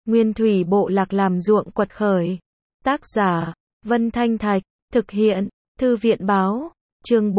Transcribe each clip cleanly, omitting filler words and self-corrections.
Nguyên thủy bộ lạc làm ruộng quật khởi. Tác giả, Vân Thanh Thạch, thực hiện, Thư viện báo, chương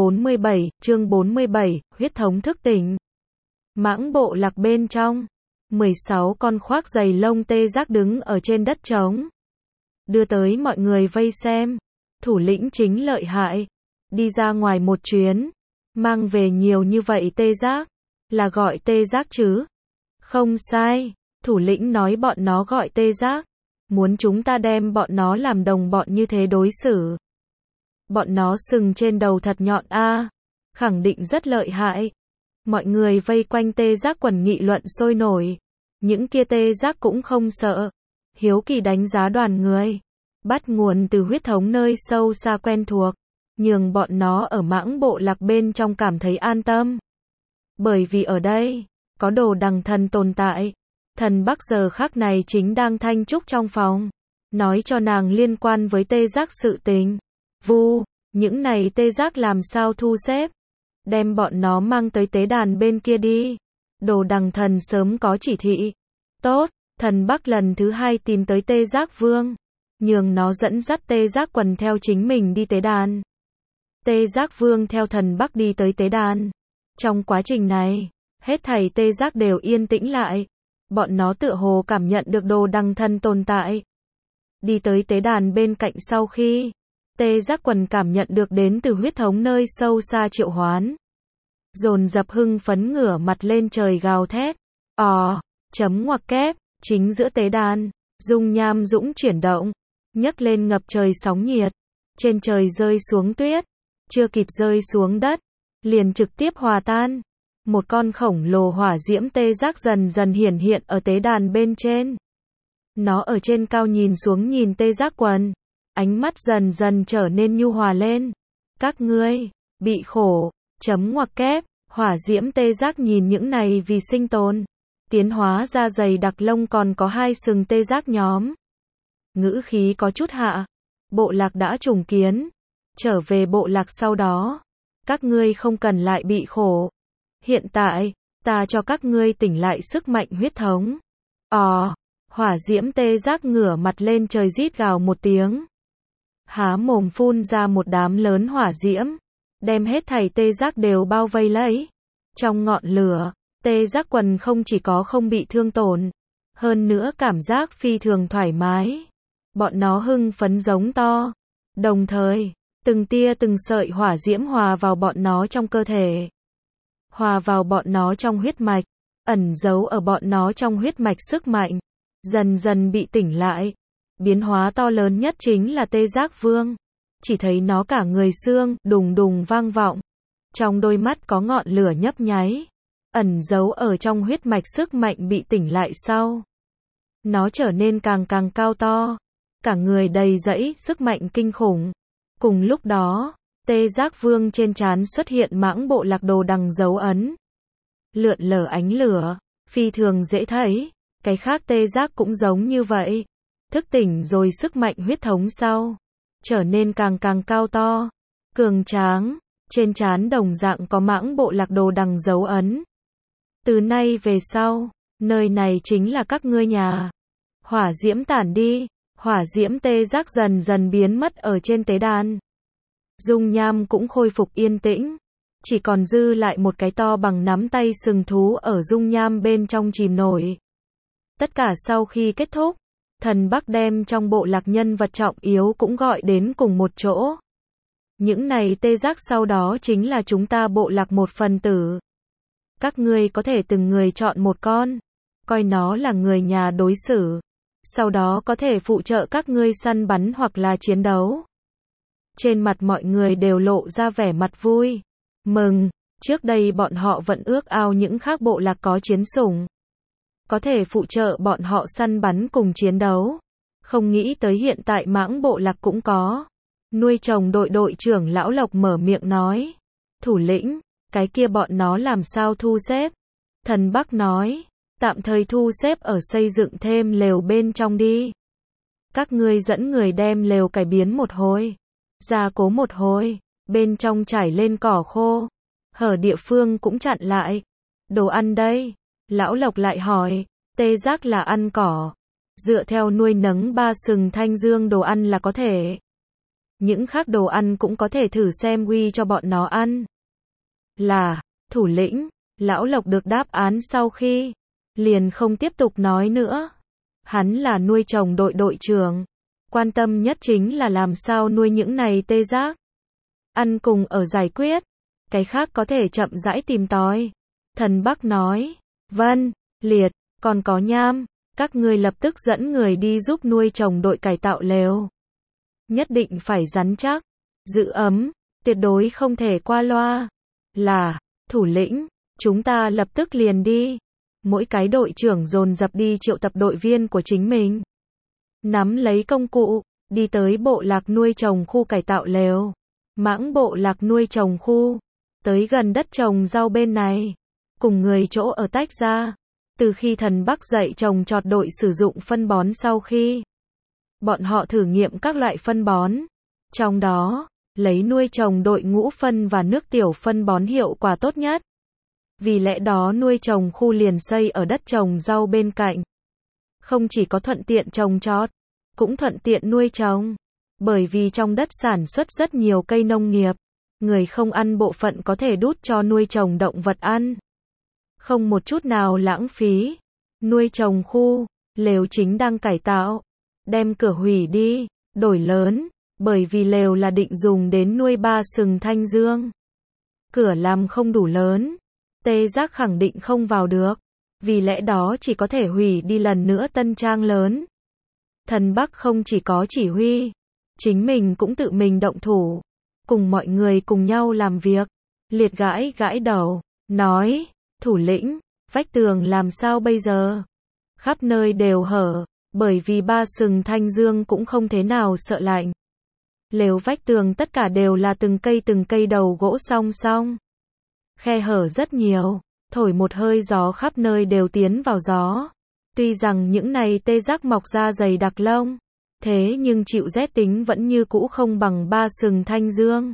47, huyết thống thức tỉnh. Mãng bộ lạc bên trong, 16 con khoác giày lông tê giác đứng ở trên đất trống. Đưa tới mọi người vây xem, thủ lĩnh chính lợi hại, đi ra ngoài một chuyến, mang về nhiều như vậy tê giác, là gọi tê giác chứ? Không sai, thủ lĩnh nói bọn nó gọi tê giác, muốn chúng ta đem bọn nó làm đồng bọn như thế đối xử. Bọn nó sừng trên đầu thật nhọn a, khẳng định rất lợi hại. Mọi người vây quanh tê giác quần nghị luận sôi nổi, những kia tê giác cũng không sợ, hiếu kỳ đánh giá đoàn người, bắt nguồn từ huyết thống nơi sâu xa quen thuộc, nhường bọn nó ở mãng bộ lạc bên trong cảm thấy an tâm. Bởi vì ở đây, có đồ đằng thần tồn tại. Thần Bắc giờ khắc này chính đang thanh trúc trong phòng, nói cho nàng liên quan với tê giác sự tình. Vu, những này tê giác làm sao thu xếp? Đem bọn nó mang tới tế đàn bên kia đi. Đồ đằng thần sớm có chỉ thị. Tốt, thần Bắc lần thứ 2 tìm tới tê giác vương, nhường nó dẫn dắt tê giác quần theo chính mình đi tế đàn. Tê giác vương theo thần Bắc đi tới tế đàn. Trong quá trình này, hết thảy tê giác đều yên tĩnh lại. Bọn nó tựa hồ cảm nhận được đồ đằng thần tồn tại. Đi tới tế đàn bên cạnh sau khi, tê giác quần cảm nhận được đến từ huyết thống nơi sâu xa triệu hoán. Dồn dập hưng phấn ngửa mặt lên trời gào thét. Chấm ngoặc kép, chính giữa tế đàn, dung nham dũng chuyển động, nhấc lên ngập trời sóng nhiệt. Trên trời rơi xuống tuyết, chưa kịp rơi xuống đất, liền trực tiếp hòa tan. Một con khổng lồ hỏa diễm tê giác dần dần hiển hiện ở tế đàn bên trên. Nó ở trên cao nhìn xuống nhìn tê giác quần, ánh mắt dần dần trở nên nhu hòa lên. Các ngươi, bị khổ, chấm ngoặc kép, hỏa diễm tê giác nhìn những này vì sinh tồn, tiến hóa ra dày đặc lông còn có 2 sừng tê giác nhóm. Ngữ khí có chút hạ, bộ lạc đã trùng kiến, trở về bộ lạc sau đó, các ngươi không cần lại bị khổ. Hiện tại, ta cho các ngươi tỉnh lại sức mạnh huyết thống. Hỏa diễm tê giác ngửa mặt lên trời rít gào một tiếng. Há mồm phun ra một đám lớn hỏa diễm, đem hết thảy tê giác đều bao vây lấy. Trong ngọn lửa, tê giác quần không chỉ có không bị thương tổn, hơn nữa cảm giác phi thường thoải mái. Bọn nó hưng phấn giống to. Đồng thời, từng tia từng sợi hỏa diễm hòa vào bọn nó trong cơ thể. Hòa vào bọn nó trong huyết mạch, ẩn giấu ở bọn nó trong huyết mạch sức mạnh, dần dần bị tỉnh lại. Biến hóa to lớn nhất chính là tê giác vương. Chỉ thấy nó cả người xương, đùng đùng vang vọng. Trong đôi mắt có ngọn lửa nhấp nháy, ẩn giấu ở trong huyết mạch sức mạnh bị tỉnh lại sau. Nó trở nên càng cao to, cả người đầy dẫy sức mạnh kinh khủng. Cùng lúc đó, tê giác vương trên trán xuất hiện mãng bộ lạc đồ đằng dấu ấn. Lượn lờ ánh lửa, phi thường dễ thấy, cái khác tê giác cũng giống như vậy. Thức tỉnh rồi sức mạnh huyết thống sau, trở nên càng cao to, cường tráng, trên trán đồng dạng có mãng bộ lạc đồ đằng dấu ấn. Từ nay về sau, nơi này chính là các ngươi nhà. Hỏa diễm tản đi, hỏa diễm tê giác dần dần biến mất ở trên tế đàn. Dung nham cũng khôi phục yên tĩnh, chỉ còn dư lại một cái to bằng nắm tay sừng thú ở dung nham bên trong chìm nổi. Tất cả sau khi kết thúc, thần Bắc đem trong bộ lạc nhân vật trọng yếu cũng gọi đến cùng một chỗ. Những này tê giác sau đó chính là chúng ta bộ lạc một phần tử. Các ngươi có thể từng người chọn một con, coi nó là người nhà đối xử. Sau đó có thể phụ trợ các ngươi săn bắn hoặc là chiến đấu. Trên mặt mọi người đều lộ ra vẻ mặt vui, mừng. Trước đây bọn họ vẫn ước ao những khác bộ lạc có chiến sủng, có thể phụ trợ bọn họ săn bắn cùng chiến đấu. Không nghĩ tới hiện tại mãng bộ lạc cũng có. Nuôi trồng đội trưởng lão Lộc mở miệng nói. Thủ lĩnh, cái kia bọn nó làm sao thu xếp? Thần Bắc nói, tạm thời thu xếp ở xây dựng thêm lều bên trong đi. Các ngươi dẫn người đem lều cải biến một hồi, gia cố một hồi, bên trong trải lên cỏ khô, hở địa phương cũng chặn lại. Đồ ăn đây? Lão Lộc lại hỏi, tê giác là ăn cỏ, dựa theo nuôi nấng ba sừng thanh dương đồ ăn là có thể. Những khác đồ ăn cũng có thể thử xem uy cho bọn nó ăn. Là, thủ lĩnh, Lão Lộc được đáp án sau khi, liền không tiếp tục nói nữa. Hắn là nuôi trồng đội đội trưởng. Quan tâm nhất chính là làm sao nuôi những này tê giác. Ăn cùng ở giải quyết. Cái khác có thể chậm rãi tìm tòi. Thần Bắc nói, vâng, Liệt, còn có Nham, các ngươi lập tức dẫn người đi giúp nuôi trồng đội cải tạo lều. Nhất định phải rắn chắc, giữ ấm, tuyệt đối không thể qua loa. Là, thủ lĩnh, chúng ta lập tức liền đi. Mỗi cái đội trưởng dồn dập đi triệu tập đội viên của chính mình. Nắm lấy công cụ, đi tới bộ lạc nuôi trồng khu cải tạo lều. Mãng bộ lạc nuôi trồng khu, tới gần đất trồng rau bên này. Cùng người chỗ ở tách ra. Từ khi Thần Bắc dạy trồng trọt đội sử dụng phân bón sau khi bọn họ thử nghiệm các loại phân bón. Trong đó, lấy nuôi trồng đội ngũ phân và nước tiểu phân bón hiệu quả tốt nhất. Vì lẽ đó nuôi trồng khu liền xây ở đất trồng rau bên cạnh. Không chỉ có thuận tiện trồng trọt, cũng thuận tiện nuôi trồng. Bởi vì trong đất sản xuất rất nhiều cây nông nghiệp, người không ăn bộ phận có thể đút cho nuôi trồng động vật ăn. Không một chút nào lãng phí. Nuôi trồng khu, lều chính đang cải tạo. Đem cửa hủy đi, đổi lớn, bởi vì lều là định dùng đến nuôi ba sừng thanh dương. Cửa làm không đủ lớn, tê giác khẳng định không vào được. Vì lẽ đó chỉ có thể hủy đi lần nữa tân trang lớn. Thần Bắc không chỉ có chỉ huy, chính mình cũng tự mình động thủ. Cùng mọi người cùng nhau làm việc. Liệt gãi gãi đầu, nói, thủ lĩnh, vách tường làm sao bây giờ? Khắp nơi đều hở, bởi vì ba sừng thanh dương cũng không thế nào sợ lạnh. Lều vách tường tất cả đều là từng cây đầu gỗ song song. Khe hở rất nhiều, thổi một hơi gió khắp nơi đều tiến vào gió. Tuy rằng những này tê giác mọc ra dày đặc lông, thế nhưng chịu rét tính vẫn như cũ không bằng ba sừng thanh dương.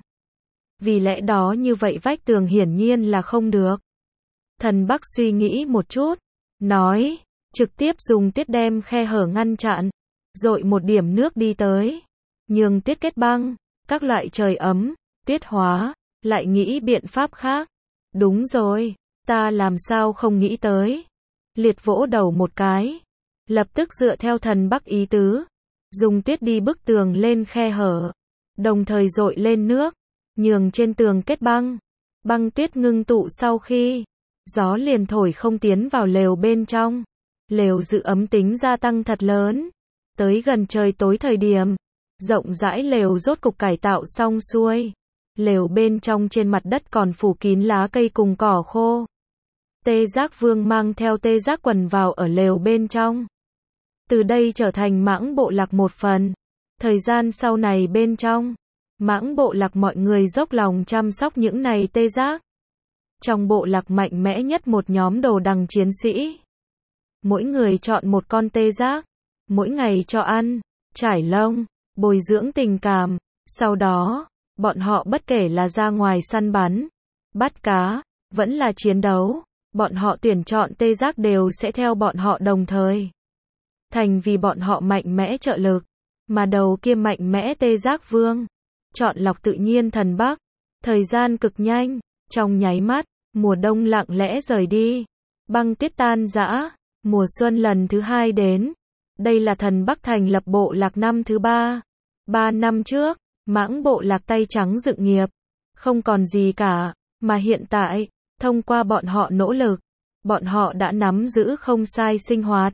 Vì lẽ đó như vậy vách tường hiển nhiên là không được. Thần Bắc suy nghĩ một chút, nói, trực tiếp dùng tiết đem khe hở ngăn chặn, dội một điểm nước đi tới, nhường tiết kết băng, các loại trời ấm, tiết hóa, lại nghĩ biện pháp khác. Đúng rồi, ta làm sao không nghĩ tới. Liệt vỗ đầu một cái, lập tức dựa theo Thần Bắc ý tứ, dùng tiết đi bức tường lên khe hở, đồng thời dội lên nước, nhường trên tường kết băng. Băng tuyết ngưng tụ sau khi gió liền thổi không tiến vào lều bên trong. Lều giữ ấm tính gia tăng thật lớn. Tới gần trời tối thời điểm, rộng rãi lều rốt cục cải tạo xong xuôi. Lều bên trong trên mặt đất còn phủ kín lá cây cùng cỏ khô. Tê giác vương mang theo tê giác quần vào ở lều bên trong. Từ đây trở thành mãng bộ lạc một phần. Thời gian sau này bên trong, mãng bộ lạc mọi người dốc lòng chăm sóc những này tê giác. Trong bộ lạc mạnh mẽ nhất một nhóm đồ đằng chiến sĩ. Mỗi người chọn một con tê giác, mỗi ngày cho ăn, trải lông, bồi dưỡng tình cảm. Sau đó, bọn họ bất kể là ra ngoài săn bắn, bắt cá, vẫn là chiến đấu, bọn họ tuyển chọn tê giác đều sẽ theo bọn họ đồng thời. Thành vì bọn họ mạnh mẽ trợ lực, mà đầu kia mạnh mẽ tê giác vương. Chọn lọc tự nhiên Thần Bắc. Thời gian cực nhanh, trong nháy mắt, mùa đông lặng lẽ rời đi. Băng tuyết tan rã, mùa xuân lần thứ 2 đến. Đây là Thần Bắc thành lập bộ lạc năm thứ 3. 3 năm trước, mãng bộ lạc tay trắng dựng nghiệp. Không còn gì cả, mà hiện tại, thông qua bọn họ nỗ lực, bọn họ đã nắm giữ không sai sinh hoạt.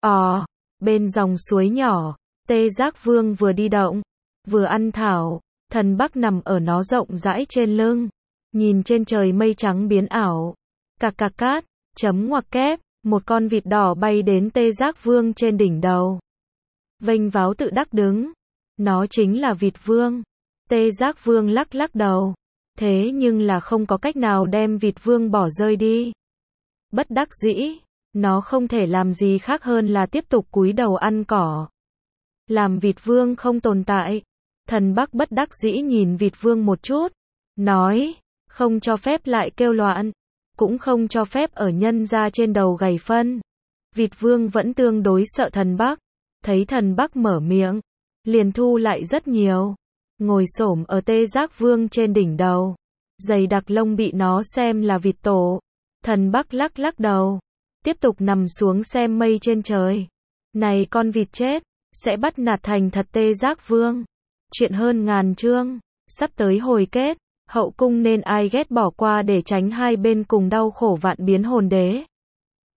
Bên dòng suối nhỏ, tê giác vương vừa đi động, vừa ăn thảo. Thần Bắc nằm ở nó rộng rãi trên lưng, nhìn trên trời mây trắng biến ảo. Cạc cạc cát, chấm ngoặc kép, một con vịt đỏ bay đến tê giác vương trên đỉnh đầu. Vênh váo tự đắc đứng. Nó chính là vịt vương. Tê giác vương lắc lắc đầu. Thế nhưng là không có cách nào đem vịt vương bỏ rơi đi. Bất đắc dĩ, nó không thể làm gì khác hơn là tiếp tục cúi đầu ăn cỏ. Làm vịt vương không tồn tại. Thần Bắc bất đắc dĩ nhìn vịt vương một chút, nói, không cho phép lại kêu loạn, cũng không cho phép ở nhân ra trên đầu gầy phân. Vịt vương vẫn tương đối sợ Thần Bắc, Thấy thần Bắc mở miệng, liền thu lại rất nhiều. Ngồi xổm ở Tê Giác Vương trên đỉnh đầu. Dày đặc lông bị nó xem là vịt tổ. Thần Bắc lắc lắc đầu. Tiếp tục nằm xuống xem mây trên trời. Này con vịt chết, sẽ bắt nạt thành thật Tê Giác Vương. Chuyện hơn ngàn chương, sắp tới hồi kết. Hậu cung nên ai ghét bỏ qua để tránh hai bên cùng đau khổ vạn biến hồn đế.